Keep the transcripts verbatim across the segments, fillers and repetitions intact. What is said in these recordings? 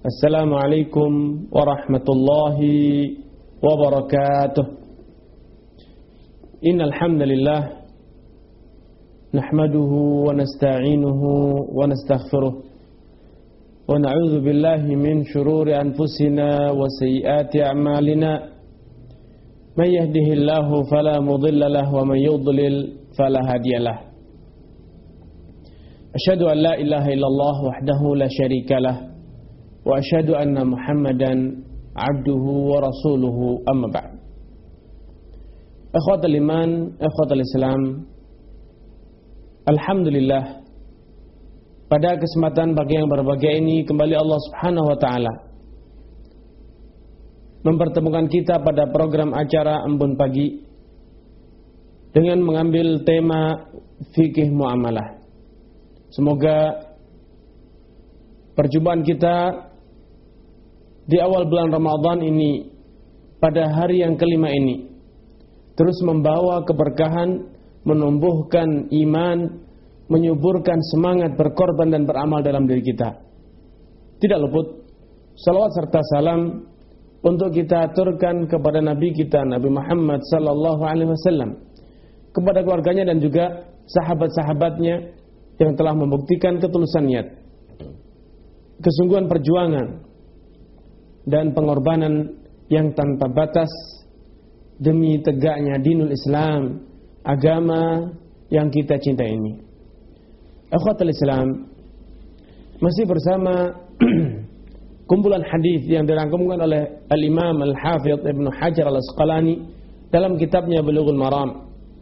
Assalamualaikum warahmatullahi wabarakatuh. Innal hamdalillah nahmaduhu wa nasta'inuhu wa nastaghfiruh wa na'udzu billahi min shururi anfusina wa sayyiati a'malina. May yahdihillahu fala mudilla lahu wa may yudlil fala hadiyalah. Asyhadu an la ilaha illallah wahdahu la syarikalah wa asyhadu anna Muhammadan abduhu wa rasuluhu, amma ba'd. Ikhwatul iman, ikhwatul Islam, alhamdulillah, pada kesempatan pagi yang berbahagia ini kembali Allah Subhanahu wa taala mempertemukan kita pada program acara Embun Pagi dengan mengambil tema fikih muamalah. Semoga perjumpaan kita di awal bulan Ramadan ini, pada hari yang kelima ini, terus membawa keberkahan, menumbuhkan iman, menyuburkan semangat berkorban dan beramal dalam diri kita. Tidak luput salawat serta salam untuk kita aturkan kepada Nabi kita, Nabi Muhammad sallallahu alaihi wasallam, kepada keluarganya dan juga sahabat-sahabatnya yang telah membuktikan ketulusan niat, kesungguhan perjuangan, dan pengorbanan yang tanpa batas demi tegaknya dinul Islam, agama yang kita cintai ini. Akhwatul Islam, masih bersama kumpulan hadis yang dirangkumkan oleh Al-Imam Al-Hafidh Ibnu Hajar Al-Asqalani dalam kitabnya Bulughul Maram.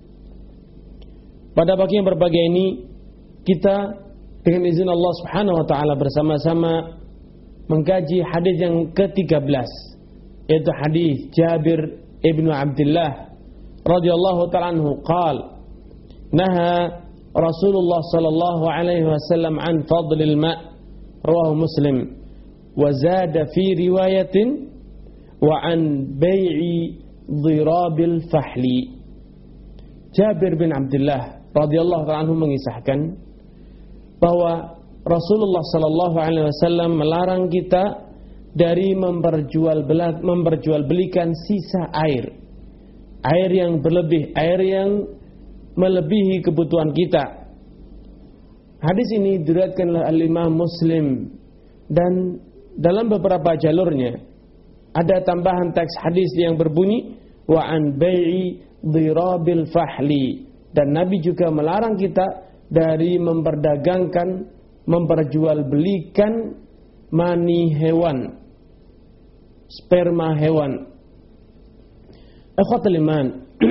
Pada pagi yang berbahagia ini, kita dengan izin Allah Subhanahu wa taala bersama-sama mengkaji hadis yang ke tiga belas, yaitu hadis Jabir ibnu Abdullah radhiyallahu ta'ala anhu qala naha Rasulullah sallallahu alaihi wasallam an fadlil ma', rawahu Muslim, wa zada fi riwayatin wa an bai'i dhirabil fahli. Jabir bin Abdullah radhiyallahu ta'ala anhu mengisahkan bahwa Rasulullah sallallahu alaihi wasallam melarang kita dari memperjual memperjualbelikan sisa air. Air yang berlebih, air yang melebihi kebutuhan kita. Hadis ini diriwayatkan oleh Al-Imam Muslim, dan dalam beberapa jalurnya ada tambahan teks hadis yang berbunyi wa an bai'i dhirabil fahli, dan Nabi juga melarang kita dari memperdagangkan, memperjualbelikan mani hewan, sperma hewan. Ikhwatul iman,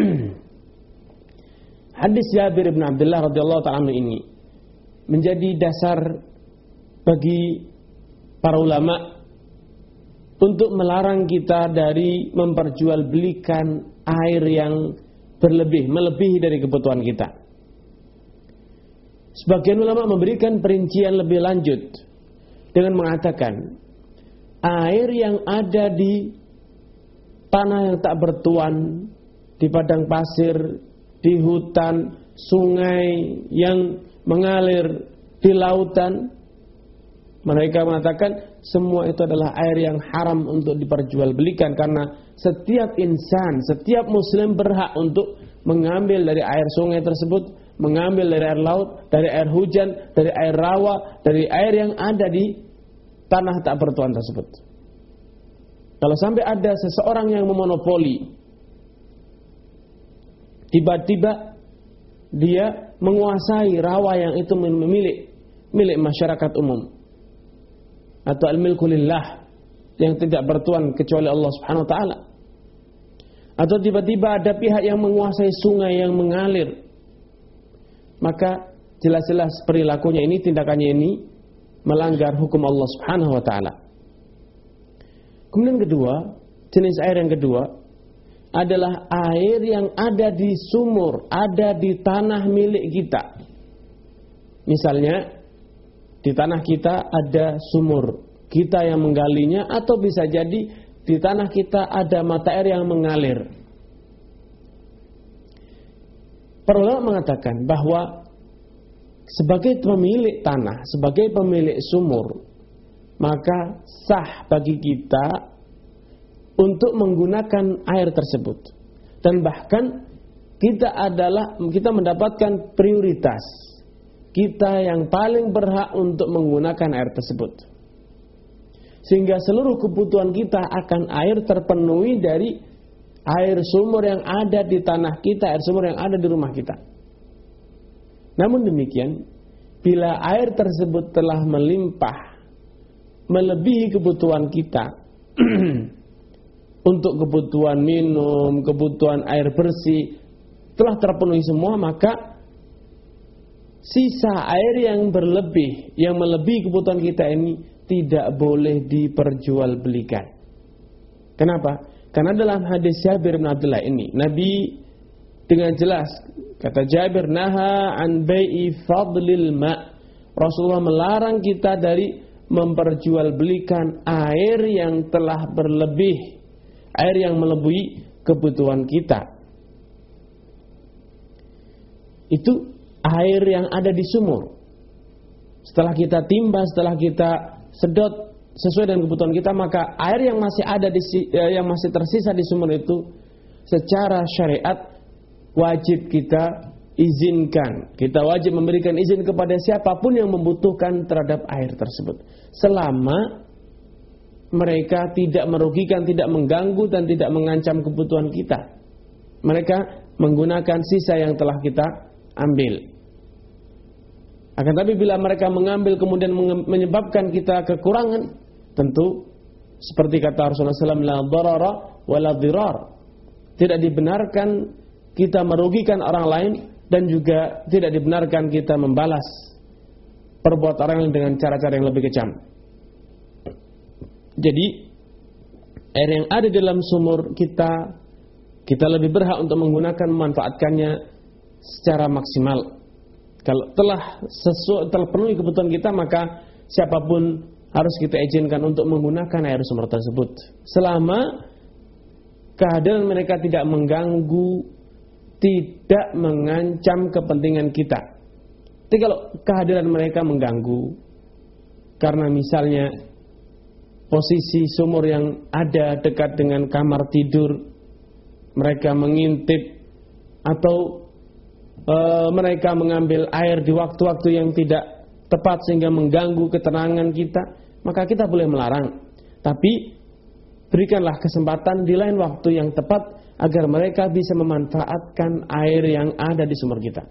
hadis Jabir bin Abdullah radhiyallahu ta'ala ini menjadi dasar bagi para ulama untuk melarang kita dari memperjualbelikan air yang berlebih, melebihi dari kebutuhan kita. Sebagian ulama memberikan perincian lebih lanjut dengan mengatakan air yang ada di tanah yang tak bertuan, di padang pasir, di hutan, sungai yang mengalir, di lautan, mereka mengatakan semua itu adalah air yang haram untuk diperjualbelikan, karena setiap insan, setiap muslim berhak untuk mengambil dari air sungai tersebut, mengambil dari air laut, dari air hujan, dari air rawa, dari air yang ada di tanah tak bertuan tersebut. Kalau sampai ada seseorang yang memonopoli, tiba-tiba dia menguasai rawa yang itu milik milik masyarakat umum, atau al-milku lillah, yang tidak bertuan kecuali Allah Subhanahu wa taala, atau tiba-tiba ada pihak yang menguasai sungai yang mengalir, maka jelas-jelas perilakunya ini, tindakannya ini melanggar hukum Allah Subhanahu wa taala. Kemudian kedua, jenis air yang kedua adalah air yang ada di sumur, ada di tanah milik kita. Misalnya di tanah kita ada sumur, kita yang menggalinya, atau bisa jadi di tanah kita ada mata air yang mengalir. Para ulama mengatakan bahwa sebagai pemilik tanah, sebagai pemilik sumur, maka sah bagi kita untuk menggunakan air tersebut. Dan bahkan kita adalah kita mendapatkan prioritas. Kita yang paling berhak untuk menggunakan air tersebut. Sehingga seluruh kebutuhan kita akan air terpenuhi dari air sumur yang ada di tanah kita, air sumur yang ada di rumah kita. Namun demikian, bila air tersebut telah melimpah melebihi kebutuhan kita untuk kebutuhan minum, kebutuhan air bersih telah terpenuhi semua, maka sisa air yang berlebih, yang melebihi kebutuhan kita ini tidak boleh diperjualbelikan. Kenapa? Karena dalam hadis Jabir bin Abdullah ini, Nabi dengan jelas kata Jabir, naha an bai'i fadlil ma'. Rasulullah melarang kita dari memperjualbelikan air yang telah berlebih, air yang melebihi kebutuhan kita. Itu air yang ada di sumur. Setelah kita timba, setelah kita sedot sesuai dengan kebutuhan kita, maka air yang masih ada di yang masih tersisa di sumur itu secara syariat wajib kita izinkan. Kita wajib memberikan izin kepada siapapun yang membutuhkan terhadap air tersebut, selama mereka tidak merugikan, tidak mengganggu, dan tidak mengancam kebutuhan kita. Mereka menggunakan sisa yang telah kita ambil. Akan tapi bila mereka mengambil kemudian menyebabkan kita kekurangan, tentu seperti kata Rasulullah shallallahu alaihi wasallam, la darara wa la dirar. Tidak dibenarkan kita merugikan orang lain, dan juga tidak dibenarkan kita membalas perbuatan orang lain dengan cara-cara yang lebih kejam. Jadi air yang ada di dalam sumur kita, kita lebih berhak untuk menggunakan, memanfaatkannya secara maksimal. Kalau telah sesuai, telah penuhi kebutuhan kita, maka siapapun harus kita izinkan untuk menggunakan air sumur tersebut, selama kehadiran mereka tidak mengganggu, tidak mengancam kepentingan kita. Tapi kalau kehadiran mereka mengganggu, karena misalnya posisi sumur yang ada dekat dengan kamar tidur, mereka mengintip, atau e, mereka mengambil air di waktu-waktu yang tidak tepat sehingga mengganggu ketenangan kita, maka kita boleh melarang. Tapi berikanlah kesempatan di lain waktu yang tepat agar mereka bisa memanfaatkan air yang ada di sumur kita.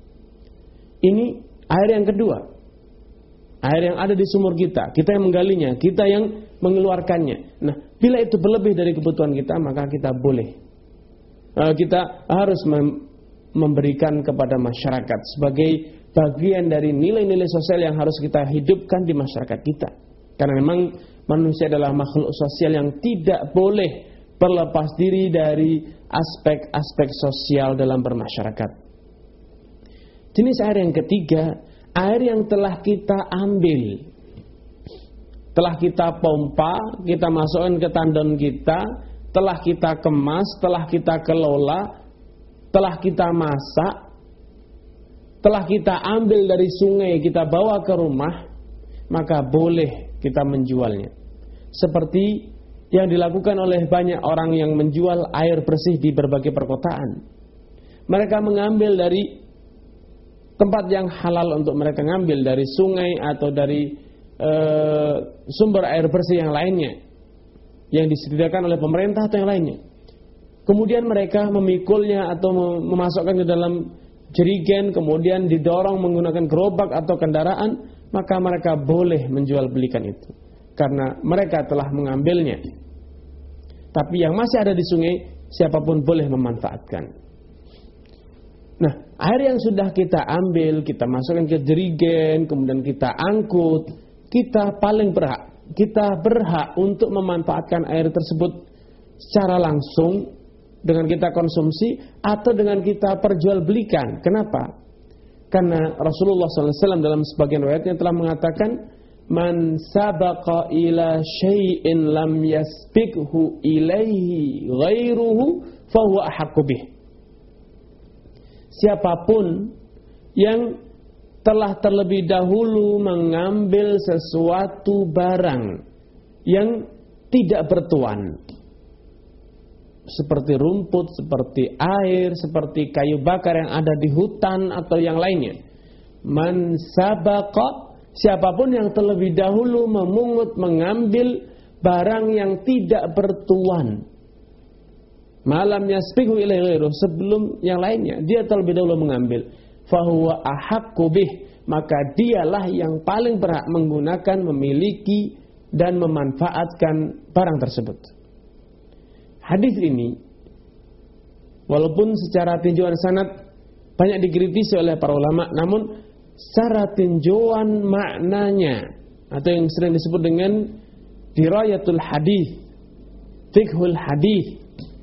Ini air yang kedua, air yang ada di sumur kita, kita yang menggalinya, kita yang mengeluarkannya. Nah, bila itu berlebih dari kebutuhan kita, maka kita boleh, kita harus memberikan kepada masyarakat sebagai bagian dari nilai-nilai sosial yang harus kita hidupkan di masyarakat kita. Karena memang manusia adalah makhluk sosial yang tidak boleh berlepas diri dari aspek-aspek sosial dalam bermasyarakat. Jenis air yang ketiga, air yang telah kita ambil, telah kita pompa, kita masukkan ke tandon kita, telah kita kemas, telah kita kelola, telah kita masak, telah kita ambil dari sungai, kita bawa ke rumah, maka boleh kita menjualnya. Seperti yang dilakukan oleh banyak orang yang menjual air bersih di berbagai perkotaan. Mereka mengambil dari tempat yang halal untuk mereka ngambil, dari sungai atau dari e, sumber air bersih yang lainnya yang disediakan oleh pemerintah atau yang lainnya. Kemudian mereka memikulnya atau memasukkan ke dalam jerigen, kemudian didorong menggunakan gerobak atau kendaraan, maka mereka boleh menjual belikan itu karena mereka telah mengambilnya. Tapi yang masih ada di sungai, siapapun boleh memanfaatkan. Nah, air yang sudah kita ambil, kita masukkan ke jerigen, kemudian kita angkut, kita paling berhak, kita berhak untuk memanfaatkan air tersebut secara langsung dengan kita konsumsi atau dengan kita perjualbelikan. Kenapa? Karena Rasulullah shallallahu alaihi wasallam dalam sebagian riwayatnya telah mengatakan, man sabaqa ila syai'in lam yasbiqhu ilaihi ghairuhu fahuwa ahaqqu bih. Siapapun yang telah terlebih dahulu mengambil sesuatu barang yang tidak bertuan, seperti rumput, seperti air, seperti kayu bakar yang ada di hutan atau yang lainnya. Man sabaqa, siapapun yang terlebih dahulu memungut, mengambil barang yang tidak bertuan, malam yasbiqu ilaihi ghairuh, sebelum yang lainnya, dia terlebih dahulu mengambil, fahuwa ahaqqu bih, maka dialah yang paling berhak menggunakan, memiliki dan memanfaatkan barang tersebut. Hadis ini walaupun secara tinjauan sanad banyak dikritisi oleh para ulama, namun secara tinjauan maknanya atau yang sering disebut dengan dirayatul hadis, fiqhul hadis,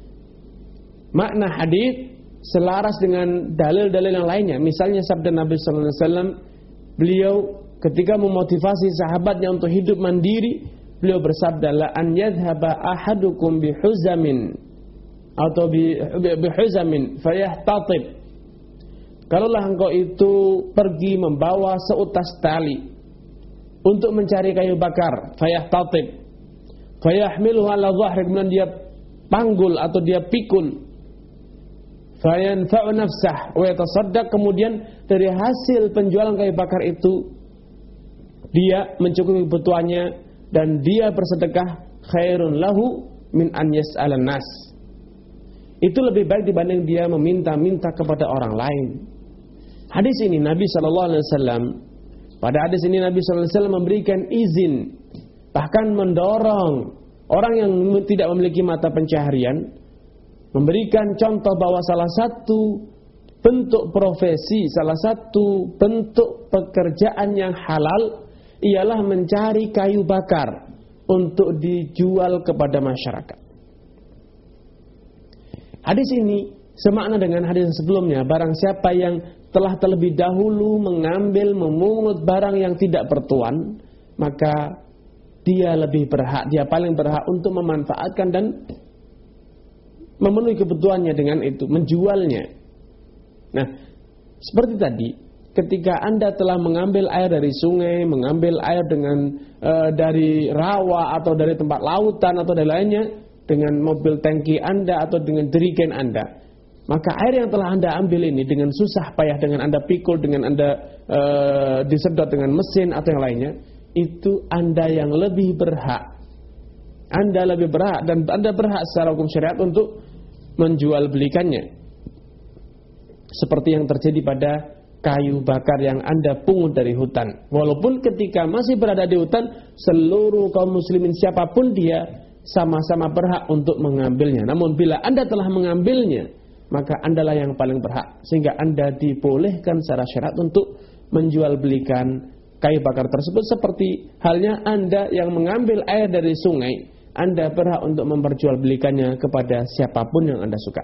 makna hadis selaras dengan dalil-dalil yang lainnya. Misalnya sabda Nabi sallallahu alaihi wasallam, beliau ketika memotivasi sahabatnya untuk hidup mandiri, beliau bersabda, la an yadhhaba ahadukum bihuzamin atau bihuzamin fayahtatib, kalaulah engkau itu pergi membawa seutas tali untuk mencari kayu bakar, fayahtatib, fayahmiluhu ala dhahri, kemudian dia panggul atau dia pikul, fayanfa'u nafsah wa yatasaddaq, kemudian dari hasil penjualan kayu bakar itu dia mencukupi kebutuhannya dan dia bersedekah, khairun lahu min an yas'alan nas, itu lebih baik dibanding dia meminta-minta kepada orang lain. Hadis ini Nabi sallallahu alaihi wasallam, pada hadis ini Nabi sallallahu alaihi wasallam memberikan izin, bahkan mendorong orang yang tidak memiliki mata pencaharian, memberikan contoh bahwa salah satu bentuk profesi, salah satu bentuk pekerjaan yang halal ialah mencari kayu bakar untuk dijual kepada masyarakat. Hadis ini semakna dengan hadis sebelumnya, barang siapa yang telah terlebih dahulu mengambil, memungut barang yang tidak bertuan, maka dia lebih berhak, dia paling berhak untuk memanfaatkan dan memenuhi kebutuhannya dengan itu, menjualnya. Nah, seperti tadi, ketika Anda telah mengambil air dari sungai, mengambil air dengan e, dari rawa atau dari tempat lautan atau dari lainnya, dengan mobil tangki Anda atau dengan jerigen Anda, maka air yang telah Anda ambil ini dengan susah payah, dengan Anda pikul, dengan Anda e, disedot dengan mesin atau yang lainnya, itu Anda yang lebih berhak. Anda lebih berhak dan Anda berhak secara hukum syariat untuk menjual belikannya. Seperti yang terjadi pada kayu bakar yang Anda pungut dari hutan. Walaupun ketika masih berada di hutan, seluruh kaum muslimin siapapun dia sama-sama berhak untuk mengambilnya. Namun bila Anda telah mengambilnya, maka Andalah yang paling berhak, sehingga Anda dibolehkan secara syariat untuk menjual belikan kayu bakar tersebut. Seperti halnya Anda yang mengambil air dari sungai, Anda berhak untuk memperjualbelikannya kepada siapapun yang Anda suka.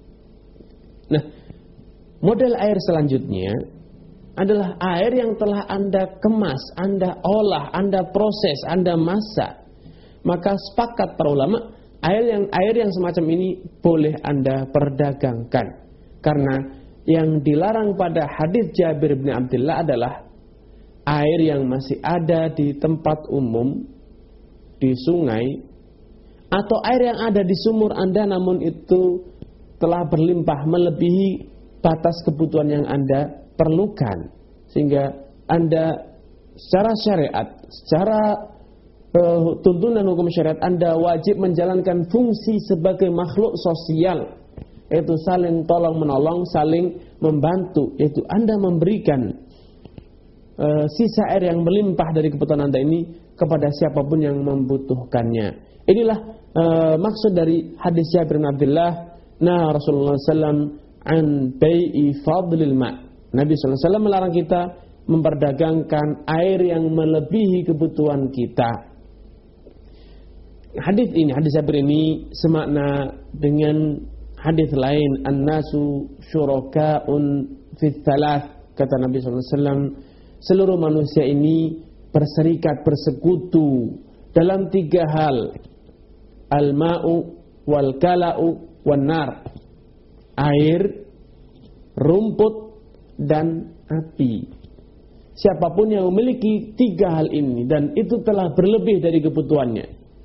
Nah, model air selanjutnya adalah air yang telah Anda kemas, Anda olah, Anda proses, Anda masak. Maka sepakat para ulama, air yang air yang semacam ini boleh Anda perdagangkan. Karena yang dilarang pada hadis Jabir bin Abdullah adalah air yang masih ada di tempat umum, di sungai, atau air yang ada di sumur Anda namun itu telah berlimpah melebihi batas kebutuhan yang Anda perlukan, sehingga Anda secara syariat, secara uh, tuntunan hukum syariat, Anda wajib menjalankan fungsi sebagai makhluk sosial, yaitu saling tolong menolong, saling membantu, yaitu Anda memberikan uh, sisa air yang melimpah dari kebutuhan Anda ini kepada siapapun yang membutuhkannya. Inilah uh, maksud dari hadis Jabir bin Abdullah. Nah, Rasulullah sallallahu alaihi wasallam an bai'i fadlil ma'. Nabi sallallahu alaihi wasallam melarang kita memperdagangkan air yang melebihi kebutuhan kita. Hadis ini, hadis Jabir ini semakna dengan hadis lain, an-nasu syuraka'un fi thalath. Kata Nabi sallallahu alaihi wasallam, seluruh manusia ini berserikat, bersekutu dalam tiga hal: al-ma'u wal kala'u wan nar. Air, rumput, dan api. siapapun yang memiliki tiga hal ini dan itu telah berlebih dari kebutuhannya,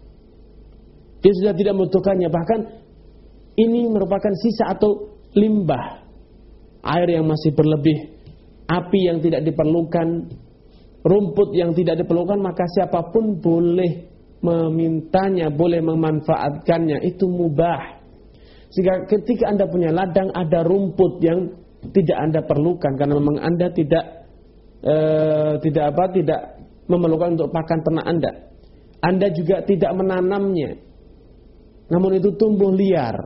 dia sudah tidak membutuhkannya, bahkan ini merupakan sisa atau limbah, air yang masih berlebih, api yang tidak diperlukan, rumput yang tidak diperlukan, maka siapapun boleh memintanya, boleh memanfaatkannya, itu mubah. Sehingga ketika Anda punya ladang ada rumput yang tidak Anda perlukan karena memang Anda tidak eh, tidak apa tidak memerlukan untuk pakan ternak Anda. Anda juga tidak menanamnya, namun itu tumbuh liar,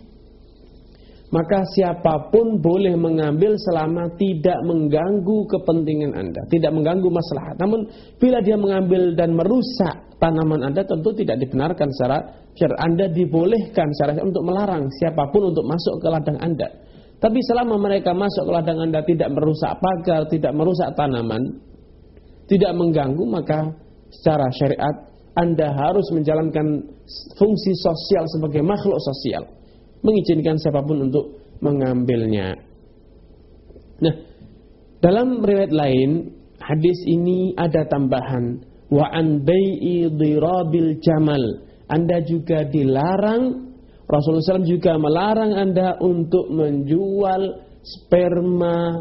maka siapapun boleh mengambil selama tidak mengganggu kepentingan Anda, tidak mengganggu maslahat. Namun bila dia mengambil dan merusak tanaman Anda, tentu tidak dibenarkan secara syar'i. Anda dibolehkan secara untuk melarang siapapun untuk masuk ke ladang Anda. Tapi selama mereka masuk ke ladang Anda tidak merusak pagar, tidak merusak tanaman, tidak mengganggu, maka secara syariat Anda harus menjalankan fungsi sosial sebagai makhluk sosial, mengizinkan siapapun untuk mengambilnya. Nah, dalam riwayat lain, hadis ini ada tambahan, wa an bai'i dhirabil jamal. Anda juga dilarang, Rasulullah shallallahu alaihi wasallam juga melarang Anda untuk menjual sperma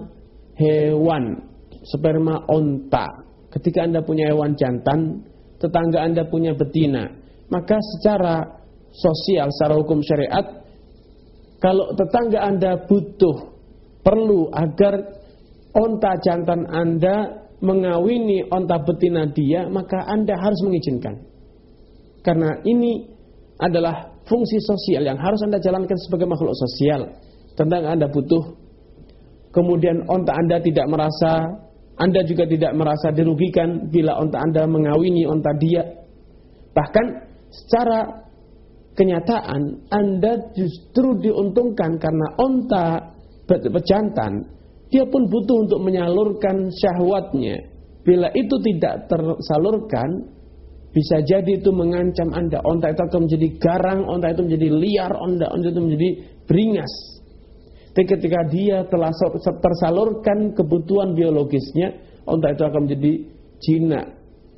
hewan, sperma onta. Ketika Anda punya hewan jantan, tetangga Anda punya betina, maka secara sosial, secara hukum syariat, kalau tetangga Anda butuh, perlu agar onta jantan Anda mengawini onta betina dia, maka Anda harus mengizinkan. Karena ini adalah fungsi sosial yang harus Anda jalankan sebagai makhluk sosial. Tetangga Anda butuh, kemudian onta Anda tidak merasa, Anda juga tidak merasa dirugikan bila onta Anda mengawini onta dia. Bahkan secara kenyataan Anda justru diuntungkan karena onta pejantan dia pun butuh untuk menyalurkan syahwatnya. Bila itu tidak tersalurkan, bisa jadi itu mengancam Anda. Onta itu akan menjadi garang, onta itu menjadi liar, onta, onta itu menjadi beringas. Tapi ketika dia telah tersalurkan kebutuhan biologisnya, onta itu akan menjadi jinak.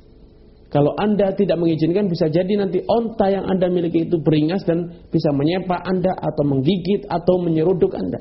Kalau Anda tidak mengizinkan, bisa jadi nanti onta yang Anda miliki itu beringas dan bisa menyepak Anda atau menggigit atau menyeruduk Anda.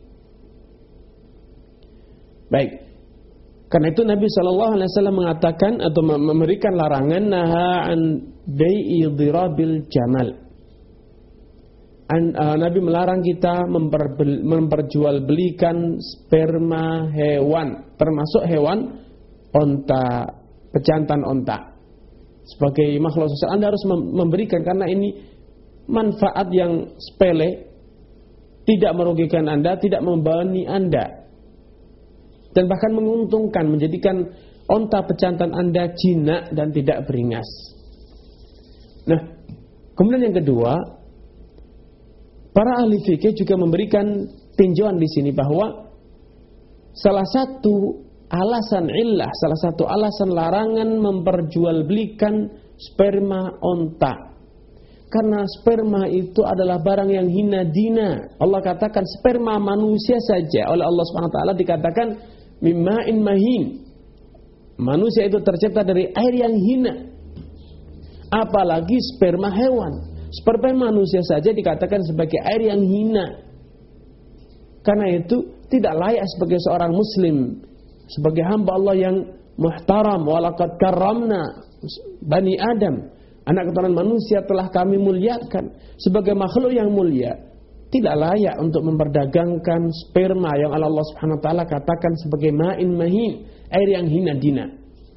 Baik. Karena itu Nabi shallallahu alaihi wasallam mengatakan atau memberikan larangan, naha an bai'i dhirabil jamal. An, uh, Nabi melarang kita memper, memperjualbelikan sperma hewan, termasuk hewan onta, pejantan onta. Sebagai makhluk sosial Anda harus memberikan, karena ini manfaat yang sepele, tidak merugikan Anda, tidak membebani Anda, dan bahkan menguntungkan, menjadikan onta pejantan Anda jinak dan tidak beringas. Nah, kemudian yang kedua, para ahli fikih juga memberikan tinjauan di sini bahwa salah satu alasan illah, salah satu alasan larangan memperjualbelikan sperma onta, karena sperma itu adalah barang yang hina dina. Allah katakan sperma manusia saja oleh Allah subhanahu wa taala dikatakan mimma'in mahin. Manusia itu tercipta dari air yang hina, apalagi sperma hewan. Sperma manusia saja dikatakan sebagai air yang hina. Karena itu tidak layak sebagai seorang muslim, sebagai hamba Allah yang muhtaram, walaqad karramna bani Adam, anak keturunan manusia telah kami muliakan. Sebagai makhluk yang mulia, tidak layak untuk memperdagangkan sperma yang Allah Subhanahu wa taala katakan sebagai ma'in mahin, air yang hina dina.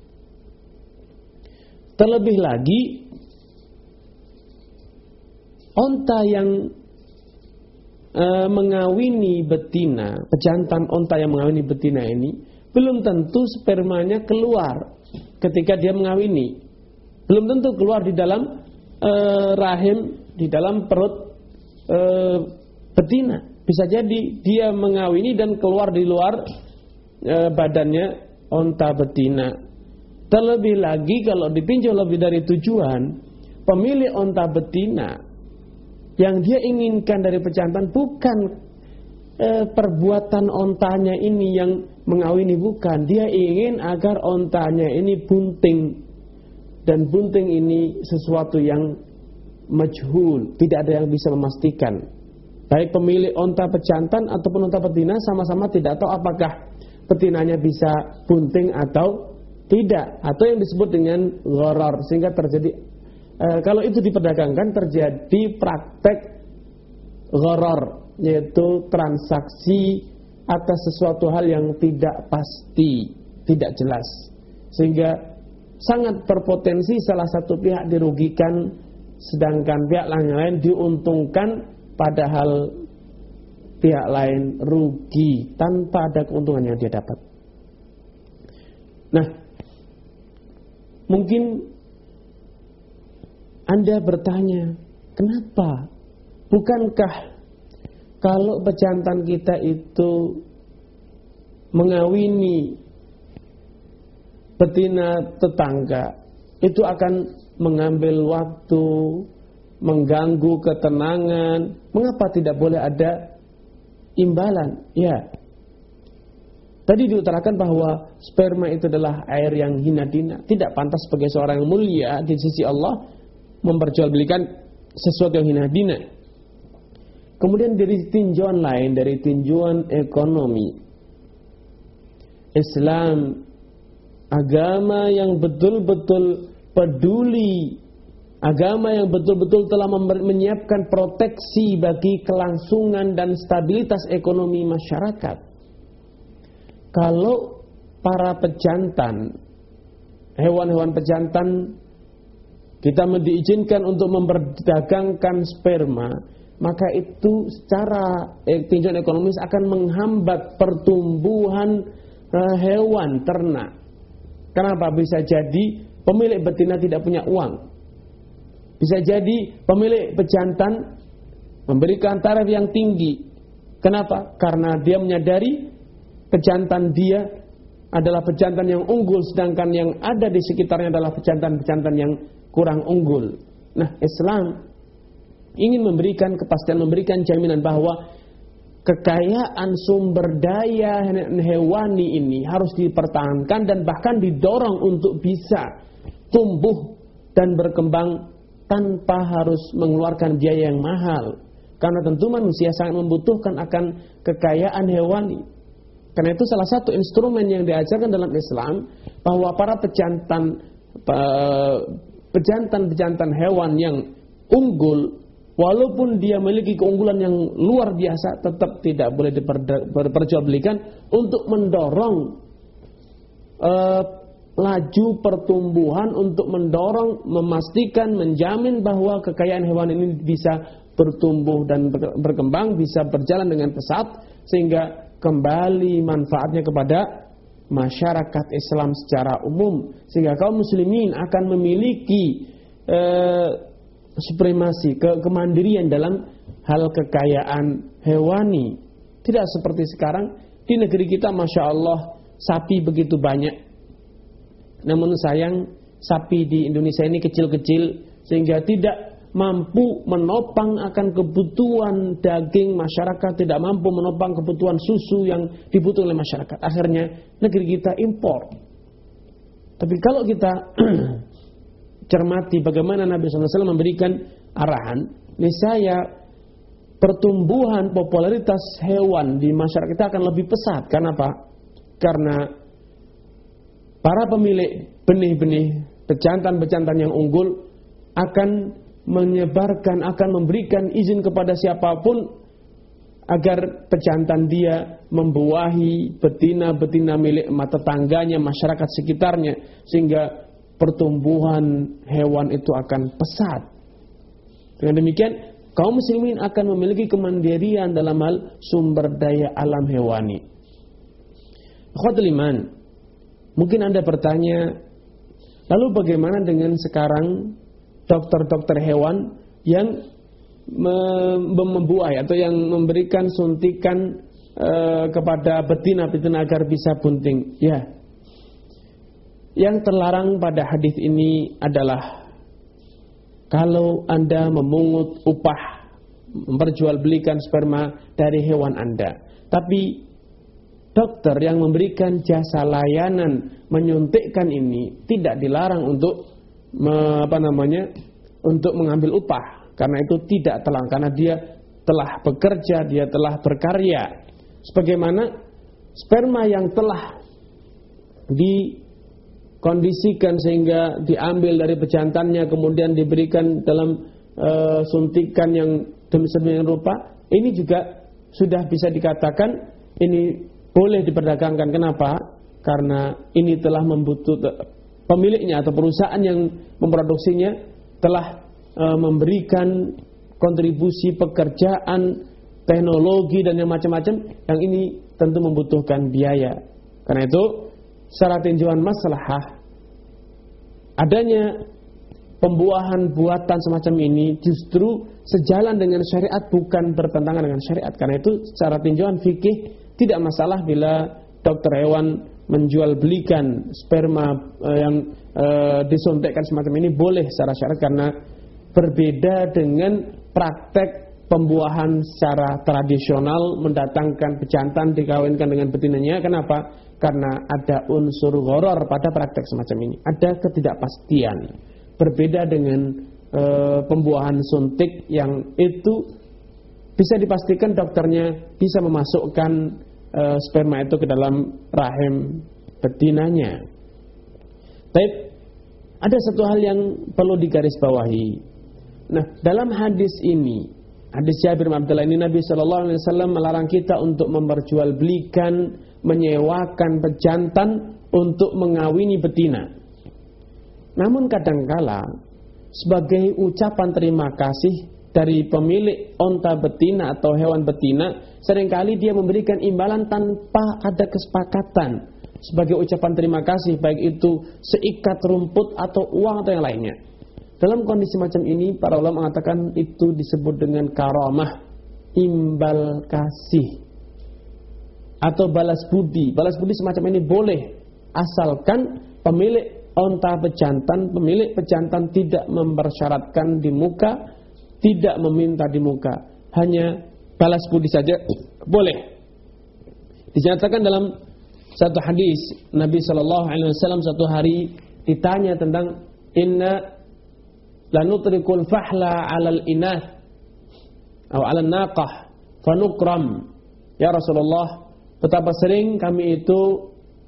Terlebih lagi, onta yang e, mengawini betina, pejantan onta yang mengawini betina ini, belum tentu spermanya keluar ketika dia mengawini. Belum tentu keluar di dalam e, rahim, di dalam perut e, betina. Bisa jadi dia mengawini dan keluar di luar e, badannya onta betina. Terlebih lagi kalau ditinjau lebih dari tujuan, pemilik onta betina yang dia inginkan dari pejantan bukan eh, perbuatan ontanya ini yang mengawini, bukan. Dia ingin agar ontanya ini bunting, dan bunting ini sesuatu yang majhul, tidak ada yang bisa memastikan. Baik pemilik onta pejantan ataupun onta betina sama-sama tidak tahu apakah betinanya bisa bunting atau tidak, atau yang disebut dengan gharar, sehingga terjadi e, kalau itu diperdagangkan terjadi praktek gharar, yaitu transaksi atas sesuatu hal yang tidak pasti, tidak jelas, sehingga sangat berpotensi salah satu pihak dirugikan sedangkan pihak lain diuntungkan, padahal pihak lain rugi tanpa ada keuntungan yang dia dapat. Nah, mungkin Anda bertanya, kenapa? Bukankah kalau pejantan kita itu mengawini betina tetangga, itu akan mengambil waktu, mengganggu ketenangan? Mengapa tidak boleh ada imbalan? Ya, tadi diutarakan bahwa sperma itu adalah air yang hina dina, tidak pantas sebagai seorang yang mulia di sisi Allah memperjualbelikan sesuatu yang hina dina. Kemudian dari tinjauan lain, dari tinjauan ekonomi, Islam agama yang betul-betul peduli, agama yang betul-betul telah menyiapkan proteksi bagi kelangsungan dan stabilitas ekonomi masyarakat. Kalau para pejantan, hewan-hewan pejantan, kita diizinkan untuk memperdagangkan sperma, maka itu secara eh, tinjauan ekonomis akan menghambat pertumbuhan eh, hewan ternak. Kenapa? Bisa jadi pemilik betina tidak punya uang. Bisa jadi pemilik pejantan memberikan tarif yang tinggi. Kenapa? Karena dia menyadari pejantan dia adalah pejantan yang unggul, sedangkan yang ada di sekitarnya adalah pejantan-pejantan yang kurang unggul. Nah, Islam ingin memberikan kepastian, memberikan jaminan bahwa kekayaan sumber daya hewani ini harus dipertahankan dan bahkan didorong untuk bisa tumbuh dan berkembang tanpa harus mengeluarkan biaya yang mahal. Karena tentu manusia sangat membutuhkan akan kekayaan hewani. Karena itu salah satu instrumen yang diajarkan dalam Islam bahwa para pejantan pejantan-pejantan hewan yang unggul, walaupun dia memiliki keunggulan yang luar biasa, tetap tidak boleh diperjualbelikan untuk mendorong uh, laju pertumbuhan, untuk mendorong, memastikan, menjamin bahwa kekayaan hewan ini bisa bertumbuh dan berkembang, bisa berjalan dengan pesat, sehingga kembali manfaatnya kepada masyarakat Islam secara umum, sehingga kaum muslimin akan memiliki uh, supremasi, ke kemandirian dalam hal kekayaan hewani. Tidak seperti sekarang di negeri kita, masya Allah, sapi begitu banyak. Namun sayang, sapi di Indonesia ini kecil-kecil sehingga tidak mampu menopang akan kebutuhan daging masyarakat, tidak mampu menopang kebutuhan susu yang dibutuhkan oleh masyarakat. Akhirnya negeri kita impor. Tapi kalau kita cermati bagaimana Nabi shallallahu alaihi wasallam memberikan arahan, niscaya pertumbuhan popularitas hewan di masyarakat kita akan lebih pesat. Kenapa? Karena para pemilik benih-benih, pejantan-pejantan yang unggul akan menyebarkan, akan memberikan izin kepada siapapun agar pejantan dia membuahi betina-betina milik tetangganya, masyarakat sekitarnya, sehingga pertumbuhan hewan itu akan pesat. Dengan demikian, kaum muslimin akan memiliki kemandirian dalam hal sumber daya alam hewani. Ikhwatul iman, mungkin Anda bertanya, lalu bagaimana dengan sekarang dokter-dokter hewan yang membuai atau yang memberikan suntikan e, kepada betina-betina agar bisa bunting? Ya, yang terlarang pada hadis ini adalah kalau Anda memungut upah memperjualbelikan sperma dari hewan Anda. Tapi dokter yang memberikan jasa layanan menyuntikkan ini tidak dilarang untuk me, apa namanya untuk mengambil upah, karena itu tidak telah, karena dia telah bekerja, dia telah berkarya. Sebagaimana sperma yang telah dikondisikan sehingga diambil dari pejantannya kemudian diberikan dalam e, suntikan yang demikian rupa, ini juga sudah bisa dikatakan ini boleh diperdagangkan. Kenapa? Karena ini telah membutuhkan pemiliknya atau perusahaan yang memproduksinya telah e, memberikan kontribusi pekerjaan, teknologi dan yang macam-macam, yang ini tentu membutuhkan biaya. Karena itu secara tinjauan maslahah adanya pembuahan buatan semacam ini justru sejalan dengan syariat, bukan bertentangan dengan syariat. Karena itu secara tinjauan fikih tidak masalah bila dokter hewan menjual belikan sperma eh, yang eh, disuntikkan semacam ini, boleh secara syariat, karena berbeda dengan praktek pembuahan secara tradisional, mendatangkan pejantan dikawinkan dengan betinanya. Kenapa? Karena ada unsur gharar pada praktek semacam ini, ada ketidakpastian. Berbeda dengan e, pembuahan suntik yang itu bisa dipastikan dokternya bisa memasukkan e, sperma itu ke dalam rahim betinanya. Tapi ada satu hal yang perlu digarisbawahi. Nah, dalam hadis ini, hadis Jabir bin Abdullah ini, Nabi shallallahu alaihi wasallam melarang kita untuk memperjualbelikan, menyewakan pejantan untuk mengawini betina. Namun kadangkala sebagai ucapan terima kasih dari pemilik onta betina atau hewan betina, seringkali dia memberikan imbalan tanpa ada kesepakatan sebagai ucapan terima kasih, baik itu seikat rumput atau uang atau yang lainnya. Dalam kondisi macam ini, para ulama mengatakan itu disebut dengan karamah, imbal kasih atau balas budi. Balas budi semacam ini boleh, asalkan pemilik onta pejantan, pemilik pejantan tidak mempersyaratkan di muka, tidak meminta di muka, hanya balas budi saja boleh. Dinyatakan dalam satu hadis, Nabi shallallahu alaihi wasallam satu hari ditanya tentang inna lanutrikul fahla 'alal inath atau 'alan naqah fanukram. Ya Rasulullah, betapa sering kami itu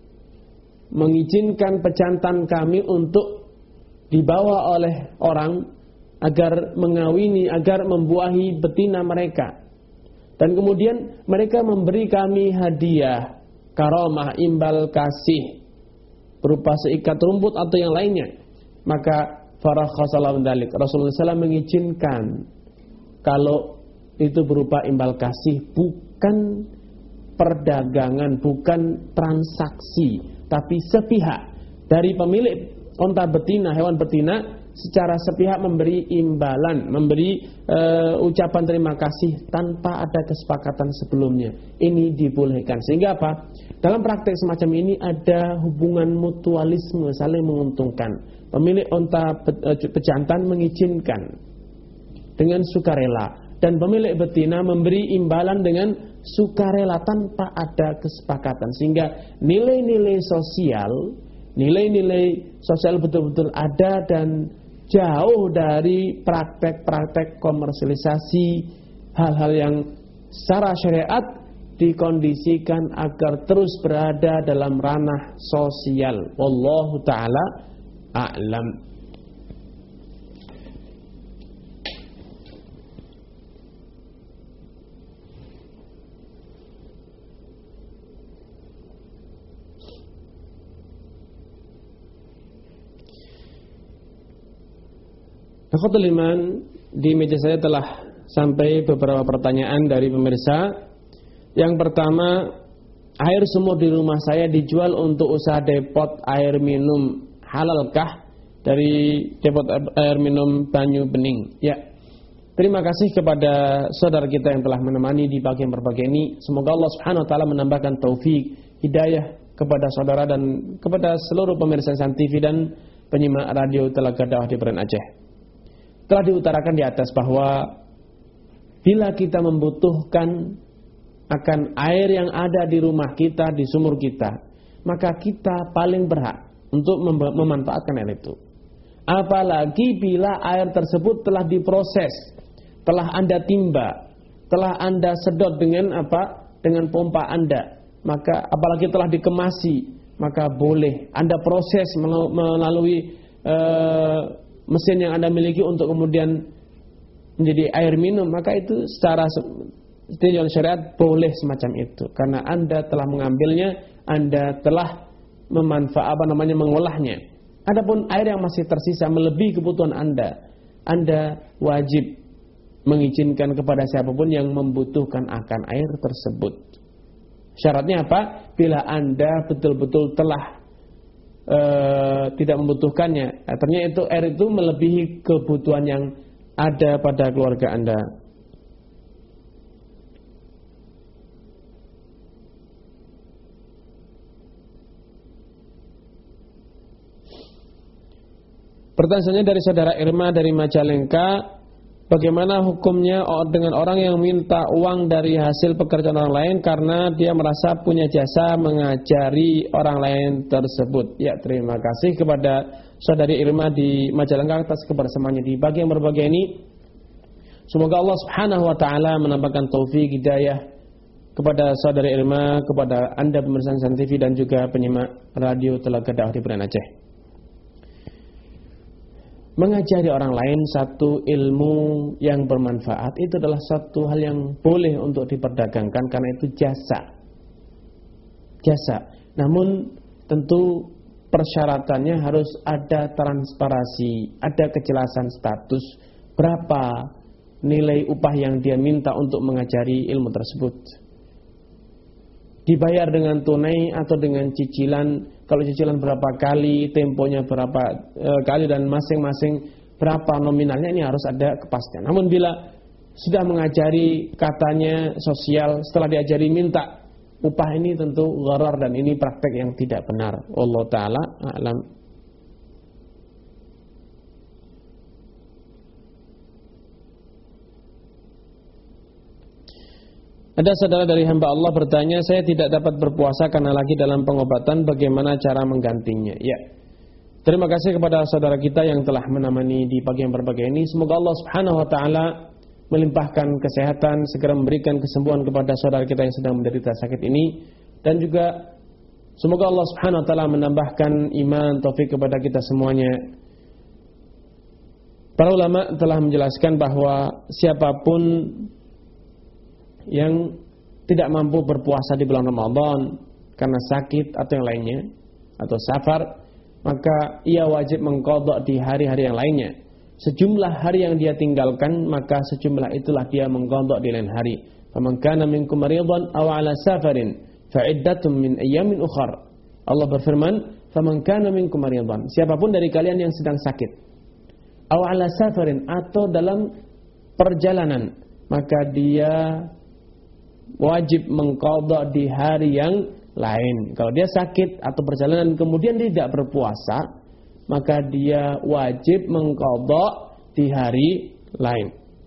mengizinkan pejantan kami untuk dibawa oleh orang agar mengawini, agar membuahi betina mereka. Dan kemudian mereka memberi kami hadiah, karamah, imbal kasih berupa seikat rumput atau yang lainnya. Maka farakhasallahu dzalik, Rasulullah shallallahu alaihi wasallam mengizinkan kalau itu berupa imbal kasih, bukan perdagangan, bukan transaksi, tapi sepihak dari pemilik onta betina, hewan betina, secara sepihak memberi imbalan, memberi e, ucapan terima kasih tanpa ada kesepakatan sebelumnya. Ini dibolehkan. Sehingga apa? Dalam praktek semacam ini ada hubungan mutualisme, saling menguntungkan. Pemilik onta pejantan mengizinkan dengan sukarela, dan pemilik betina memberi imbalan dengan sukarela tanpa ada kesepakatan, sehingga nilai-nilai sosial, nilai-nilai sosial betul-betul ada dan jauh dari praktek-praktek komersialisasi, hal-hal yang secara syariat dikondisikan agar terus berada dalam ranah sosial. Wallahu ta'ala a'lam. Akhwatul iman, di meja saya telah sampai beberapa pertanyaan dari pemirsa. Yang pertama, air sumur di rumah saya dijual untuk usaha depot air minum, halalkah? Dari depot air minum Banyu Bening. Ya, terima kasih kepada saudara kita yang telah menemani di pagi yang berbahagia ini. Semoga Allah Subhanahu wa taala menambahkan taufik, hidayah kepada saudara dan kepada seluruh pemirsa Insan T V dan penyimak radio Telaga Dakwah di Beren Aceh. Telah diutarakan di atas bahwa bila kita membutuhkan akan air yang ada di rumah kita, di sumur kita, maka kita paling berhak untuk mem- memanfaatkan air itu. Apalagi bila air tersebut telah diproses, telah Anda timba, telah Anda sedot dengan apa? Dengan pompa Anda. Maka apalagi telah dikemasi, maka boleh Anda proses melalui uh, mesin yang Anda miliki untuk kemudian menjadi air minum, maka itu secara tinjauan syariat boleh semacam itu, karena Anda telah mengambilnya, Anda telah memanfaat apa namanya mengolahnya. Adapun air yang masih tersisa melebihi kebutuhan Anda, Anda wajib mengizinkan kepada siapapun yang membutuhkan akan air tersebut. Syaratnya apa? Bila Anda betul-betul telah e, tidak membutuhkannya, artinya itu air itu melebihi kebutuhan yang ada pada keluarga Anda. Pertanyaannya dari saudara Irma dari Majalengka, bagaimana hukumnya dengan orang yang minta uang dari hasil pekerjaan orang lain karena dia merasa punya jasa mengajari orang lain tersebut? Ya, terima kasih kepada saudari Irma di Majalengka atas kebersamaannya di bagian berbagai ini. Semoga Allah Subhanahu wa taala menambahkan taufik hidayah kepada saudari Irma, kepada Anda pemirsa Insan T V dan juga penyimak radio Telaga Dakwah di Banda Aceh. Mengajari orang lain satu ilmu yang bermanfaat itu adalah satu hal yang boleh untuk diperdagangkan karena itu jasa. Jasa. Namun tentu persyaratannya harus ada transparansi, ada kejelasan status, berapa nilai upah yang dia minta untuk mengajari ilmu tersebut. Dibayar dengan tunai atau dengan cicilan, kalau cicilan berapa kali, temponya berapa e, kali dan masing-masing berapa nominalnya, ini harus ada kepastian. Namun bila sudah mengajari katanya sosial, setelah diajari minta upah, ini tentu gharar dan ini praktek yang tidak benar. Wallahu taala a'lam. Ada saudara dari hamba Allah bertanya, saya tidak dapat berpuasa karena lagi dalam pengobatan, bagaimana cara menggantinya? Ya, terima kasih kepada saudara kita yang telah menemani di pagi yang berbahagia ini. Semoga Allah Subhanahu wa taala melimpahkan kesehatan, segera memberikan kesembuhan kepada saudara kita yang sedang menderita sakit ini, dan juga semoga Allah Subhanahu wa taala menambahkan iman, taufik kepada kita semuanya. Para ulama telah menjelaskan bahwa siapapun yang tidak mampu berpuasa di bulan Ramadan karena sakit atau yang lainnya atau safar, maka ia wajib mengqadha di hari-hari yang lainnya. Sejumlah hari yang dia tinggalkan, maka sejumlah itulah dia mengqadha di lain hari. Faman kana minkum maridan aw ala safarin fa iddatun min ayyamin ukhra. Allah berfirman, faman kana minkum maridan, siapapun dari kalian yang sedang sakit, aw ala safarin, atau dalam perjalanan, maka dia wajib mengqadha di hari yang lain. Kalau dia sakit atau perjalanan kemudian tidak berpuasa, maka dia wajib mengqadha di hari lain.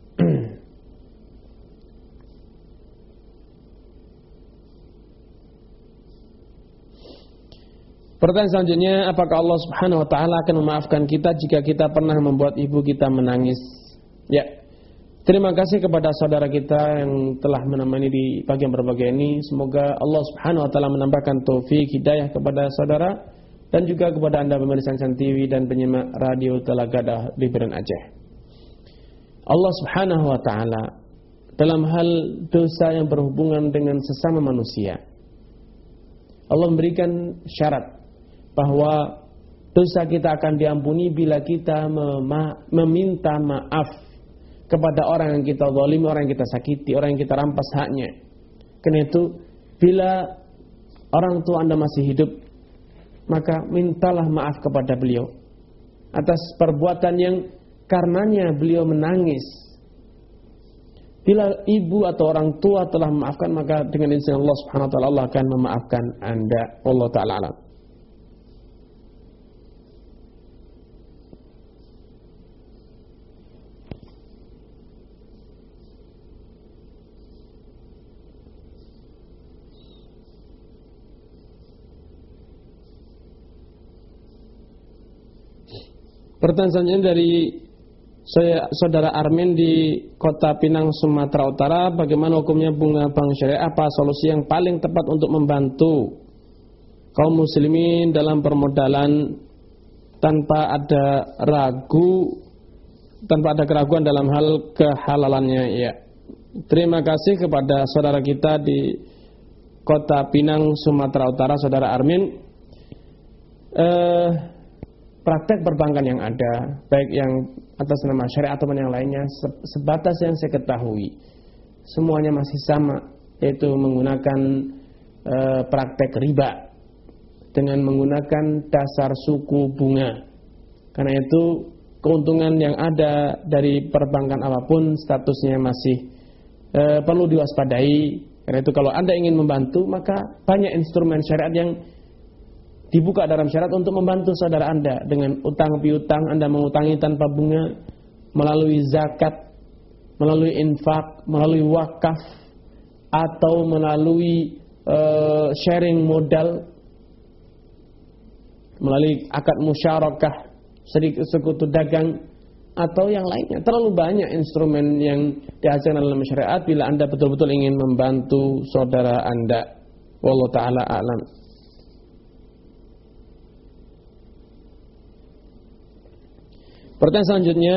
Pertanyaan selanjutnya, apakah Allah Subhanahu wa taala akan memaafkan kita jika kita pernah membuat ibu kita menangis? Ya. Terima kasih kepada saudara kita yang telah menemani di pagi yang berbahagia ini. Semoga Allah Subhanahu wa taala menambahkan taufik hidayah kepada saudara dan juga kepada Anda pemirsa Insan T V dan penyimak radio Telaga di Banda Aceh. Allah Subhanahu wa taala dalam hal dosa yang berhubungan dengan sesama manusia, Allah memberikan syarat bahwa dosa kita akan diampuni bila kita mema- meminta maaf kepada orang yang kita zalimi, orang yang kita sakiti, orang yang kita rampas haknya. Karena itu, bila orang tua Anda masih hidup, maka mintalah maaf kepada beliau atas perbuatan yang karenanya beliau menangis. Bila ibu atau orang tua telah memaafkan, maka dengan izin Allah Subhanahu wa taala Allah akan memaafkan Anda. Wallahu taala alam. Pertanyaan selanjutnya dari saya, saudara Armin di Kota Pinang, Sumatera Utara. Bagaimana hukumnya bunga bank syariah? Apa solusi yang paling tepat untuk membantu kaum muslimin dalam permodalan tanpa ada ragu, tanpa ada keraguan dalam hal kehalalannya? Ya. Terima kasih kepada saudara kita di Kota Pinang, Sumatera Utara, saudara Armin. Eh, praktek perbankan yang ada, baik yang atas nama syariah ataupun yang lainnya, sebatas yang saya ketahui, semuanya masih sama, yaitu menggunakan eh, praktek riba dengan menggunakan dasar suku bunga. Karena itu keuntungan yang ada dari perbankan apapun statusnya masih e, perlu diwaspadai. Karena itu kalau Anda ingin membantu, maka banyak instrumen syariat yang dibuka dalam syariat untuk membantu saudara Anda. Dengan utang piutang, Anda mengutangi tanpa bunga, melalui zakat, melalui infak, melalui wakaf, atau melalui e, sharing modal, melalui akad musyarakah, sedikit sekutu dagang, atau yang lainnya. Terlalu banyak instrumen yang dihasilkan dalam syariat bila Anda betul-betul ingin membantu saudara Anda. Wallahu ta'ala a'lam. Pertanyaan selanjutnya,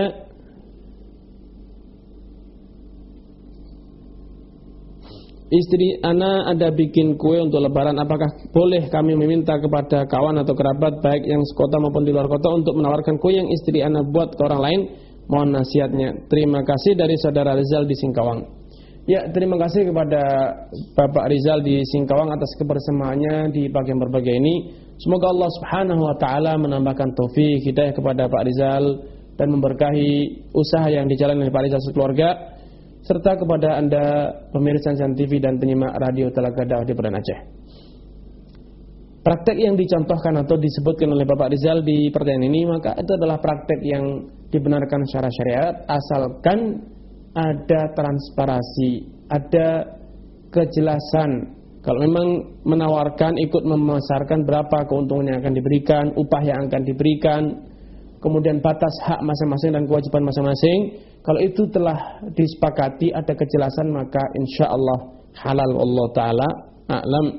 istri ana ada bikin kue untuk lebaran, apakah boleh kami meminta kepada kawan atau kerabat baik yang sekota maupun di luar kota untuk menawarkan kue yang istri ana buat ke orang lain? Mohon nasihatnya. Terima kasih dari saudara Rizal di Singkawang. Ya, terima kasih kepada Bapak Rizal di Singkawang atas kebersamaannya di bagian berbagai ini. Semoga Allah Subhanahu wa taala menambahkan taufik hidayah kepada Pak Rizal dan memberkahi usaha yang dijalani oleh Pak Rizal sekeluarga, serta kepada Anda pemirsa Insan T V dan penyimak radio Telaga Dakwah di Medan Aceh. Praktek yang dicontohkan atau disebutkan oleh Bapak Rizal di pertanyaan ini, maka itu adalah praktek yang dibenarkan secara syariat, asalkan ada transparansi, ada kejelasan. Kalau memang menawarkan, ikut memasarkan berapa keuntungan yang akan diberikan, upah yang akan diberikan, kemudian batas hak masing-masing dan kewajiban masing-masing. Kalau itu telah disepakati, ada kejelasan, maka insya Allah halal. Allah Ta'ala a'lam.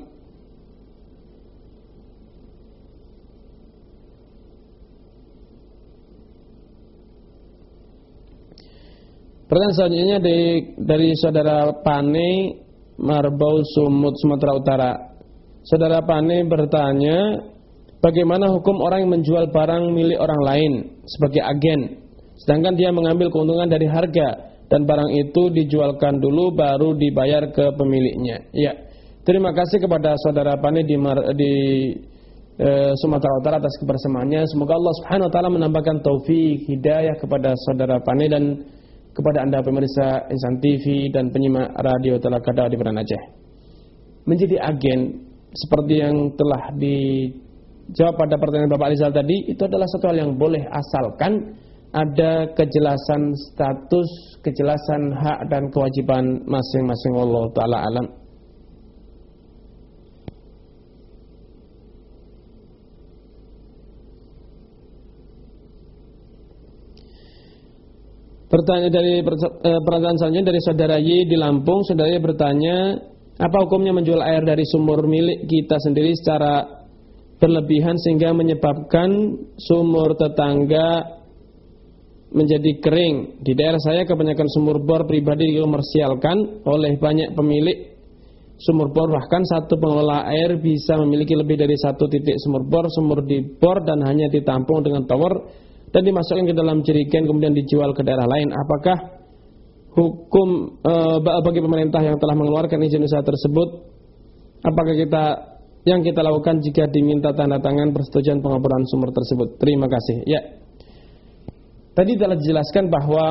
Pertanyaan selanjutnya dari, dari saudara Pane Marbau Sumut, Sumatera Utara. Saudara Pane bertanya, bagaimana hukum orang yang menjual barang milik orang lain sebagai agen, sedangkan dia mengambil keuntungan dari harga dan barang itu dijualkan dulu baru dibayar ke pemiliknya? Ya, terima kasih kepada saudara Pane di, di e, Sumatera Utara atas kebersamaannya. Semoga Allah Subhanahu wa taala menambahkan taufik hidayah kepada saudara Pane dan kepada Anda pemirsa Insan T V dan penyimak radio Telaga Dakwah di Medan Aceh. Menjadi agen seperti yang telah dijawab pada pertanyaan Bapak Rizal tadi, itu adalah satu hal yang boleh asalkan ada kejelasan status, kejelasan hak dan kewajiban masing-masing. Wallahu ta'ala alam. Pertanyaan dari pertanyaan selanjutnya dari saudara Y di Lampung. Saudara Y bertanya, apa hukumnya menjual air dari sumur milik kita sendiri secara berlebihan sehingga menyebabkan sumur tetangga menjadi kering? Di daerah saya kebanyakan sumur bor pribadi dikomersialkan oleh banyak pemilik sumur bor, bahkan satu pengelola air bisa memiliki lebih dari satu titik sumur bor. Sumur dibor dan hanya ditampung dengan tower dan dimasukkan ke dalam jerigen kemudian dijual ke daerah lain. Apakah hukum e, bagi pemerintah yang telah mengeluarkan izin usaha tersebut? Apakah kita yang kita lakukan jika diminta tanda tangan persetujuan pengeboran sumur tersebut? Terima kasih. Ya, tadi telah dijelaskan bahwa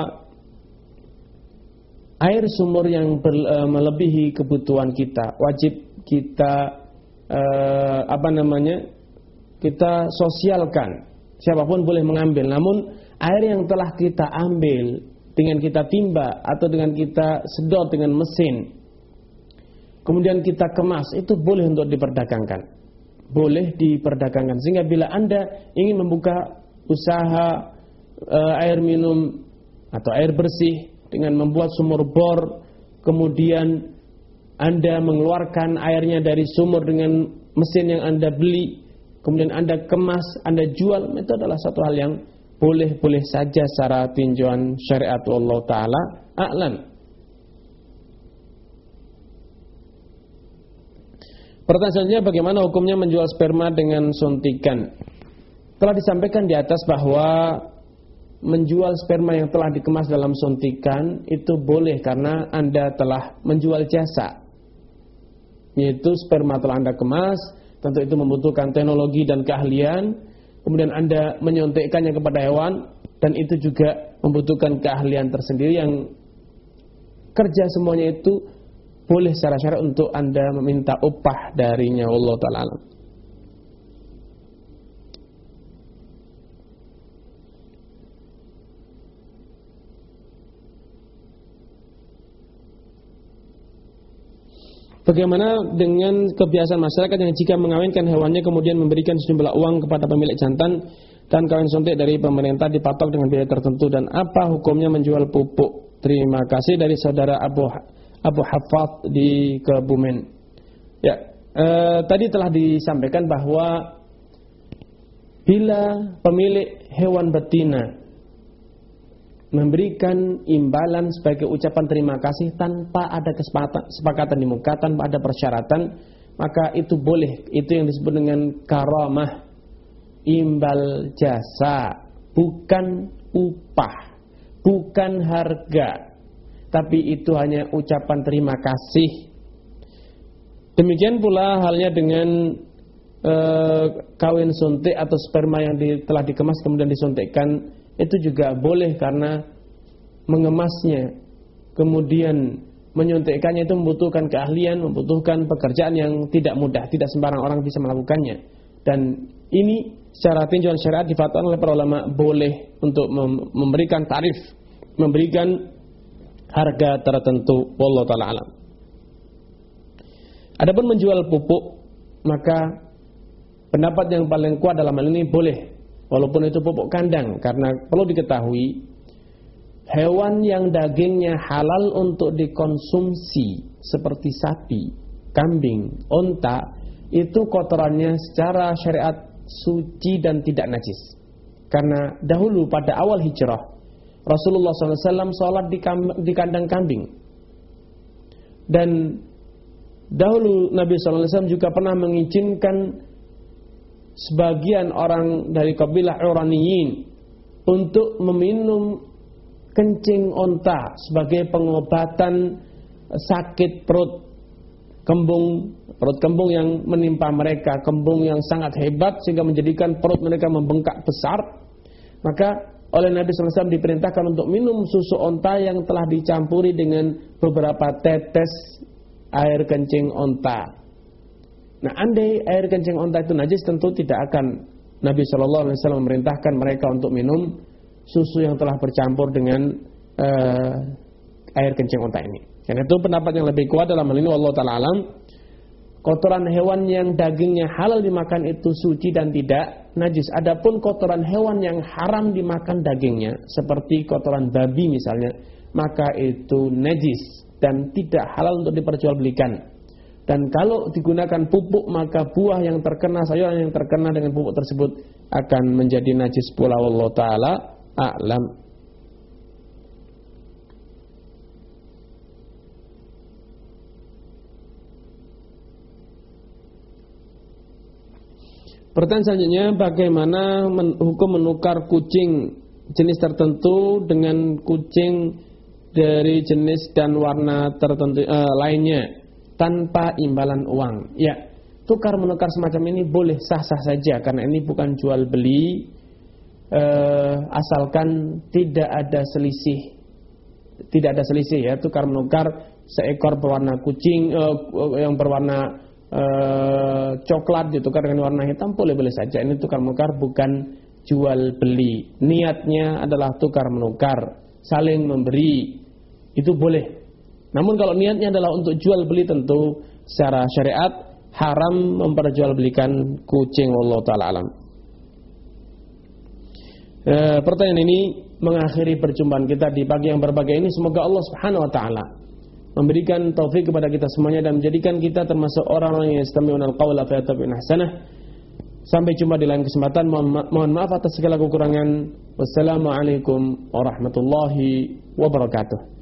air sumur yang ber, e, melebihi kebutuhan kita wajib kita e, apa namanya kita sosialkan. Siapapun boleh mengambil, namun air yang telah kita ambil dengan kita timba atau dengan kita sedot dengan mesin, kemudian kita kemas, itu boleh untuk diperdagangkan. Boleh diperdagangkan. Sehingga bila Anda ingin membuka usaha uh, air minum atau air bersih dengan membuat sumur bor, kemudian Anda mengeluarkan airnya dari sumur dengan mesin yang Anda beli, kemudian Anda kemas, Anda jual, itu adalah satu hal yang boleh-boleh saja secara tinjauan syariat Allah Ta'ala a'lam. Pertanyaan selanjutnya, bagaimana hukumnya menjual sperma dengan suntikan? Telah disampaikan di atas bahwa menjual sperma yang telah dikemas dalam suntikan itu boleh karena Anda telah menjual jasa, yaitu sperma telah Anda kemas, tentu itu membutuhkan teknologi dan keahlian, kemudian Anda menyuntikkannya kepada hewan, dan itu juga membutuhkan keahlian tersendiri yang kerja semuanya itu boleh secara syariat untuk Anda meminta upah darinya. Allah Ta'ala alam. Bagaimana dengan kebiasaan masyarakat yang jika mengawinkan hewannya kemudian memberikan sejumlah uang kepada pemilik jantan dan kawin suntik dari pemerintah dipatok dengan biaya tertentu, dan apa hukumnya menjual pupuk? Terima kasih dari saudara Abu Abu Hafad di Kebumen. Ya, eh, tadi telah disampaikan bahwa bila pemilik hewan betina memberikan imbalan sebagai ucapan terima kasih tanpa ada kesepakatan di muka, tanpa ada persyaratan, maka itu boleh. Itu yang disebut dengan karamah, imbal jasa, bukan upah, bukan harga, tapi itu hanya ucapan terima kasih. Demikian pula halnya dengan e, kawin suntik atau sperma yang di, telah dikemas kemudian disuntikkan, itu juga boleh karena mengemasnya kemudian menyuntikkannya itu membutuhkan keahlian, membutuhkan pekerjaan yang tidak mudah, tidak sembarang orang bisa melakukannya. Dan ini secara tinjauan syariat difatwakan oleh para ulama boleh untuk memberikan tarif, memberikan harga tertentu. Wallahu ta'ala alam. Adapun menjual pupuk, maka pendapat yang paling kuat dalam hal ini boleh, walaupun itu pupuk kandang, karena perlu diketahui hewan yang dagingnya halal untuk dikonsumsi seperti sapi, kambing, onta, itu kotorannya secara syariat suci dan tidak najis. Karena dahulu pada awal hijrah Rasulullah shallallahu alaihi wasallam sholat di, di kandang kambing. Dan dahulu Nabi shallallahu alaihi wasallam juga pernah mengizinkan sebagian orang dari kabilah Uraniyin untuk meminum kencing onta sebagai pengobatan sakit perut kembung, perut kembung yang menimpa mereka, kembung yang sangat hebat sehingga menjadikan perut mereka membengkak besar. Maka oleh Nabi shallallahu alaihi wasallam diperintahkan untuk minum susu onta yang telah dicampuri dengan beberapa tetes air kencing onta. Nah, andai air kencing onta itu najis, tentu tidak akan Nabi shallallahu alaihi wasallam memerintahkan mereka untuk minum susu yang telah bercampur dengan uh, air kencing onta ini. Karena itu pendapat yang lebih kuat dalam hal ini, wallahu ta'ala alam, kotoran hewan yang dagingnya halal dimakan itu suci dan tidak najis. Adapun kotoran hewan yang haram dimakan dagingnya, seperti kotoran babi misalnya, maka itu najis dan tidak halal untuk diperjualbelikan. Dan kalau digunakan pupuk, maka buah yang terkena, sayuran yang terkena dengan pupuk tersebut akan menjadi najis pula. Wallahu ta'ala a'lam. Pertanyaan selanjutnya, bagaimana men- hukum menukar kucing jenis tertentu dengan kucing dari jenis dan warna tertentu uh, lainnya tanpa imbalan uang? Ya, tukar menukar semacam ini boleh sah-sah saja karena ini bukan jual beli, uh, asalkan tidak ada selisih, tidak ada selisih ya. Tukar menukar seekor berwarna kucing uh, yang berwarna Uh, coklat ditukar dengan warna hitam, boleh-boleh saja. Ini tukar menukar, bukan jual beli. Niatnya adalah tukar menukar, saling memberi, itu boleh. Namun kalau niatnya adalah untuk jual beli, tentu secara syariat haram memperjualbelikan kucing. Wallahu ta'ala alam. E, pertanyaan ini mengakhiri perjumpaan kita di pagi yang berbahagia ini. Semoga Allah Subhanahu wa taala memberikan taufik kepada kita semuanya dan menjadikan kita termasuk orang-orang yang yastami'una al-qawla fayattabi'una ahsanah. Sampai jumpa di lain kesempatan. Mohon, mohon maaf atas segala kekurangan. Wassalamualaikum warahmatullahi wabarakatuh.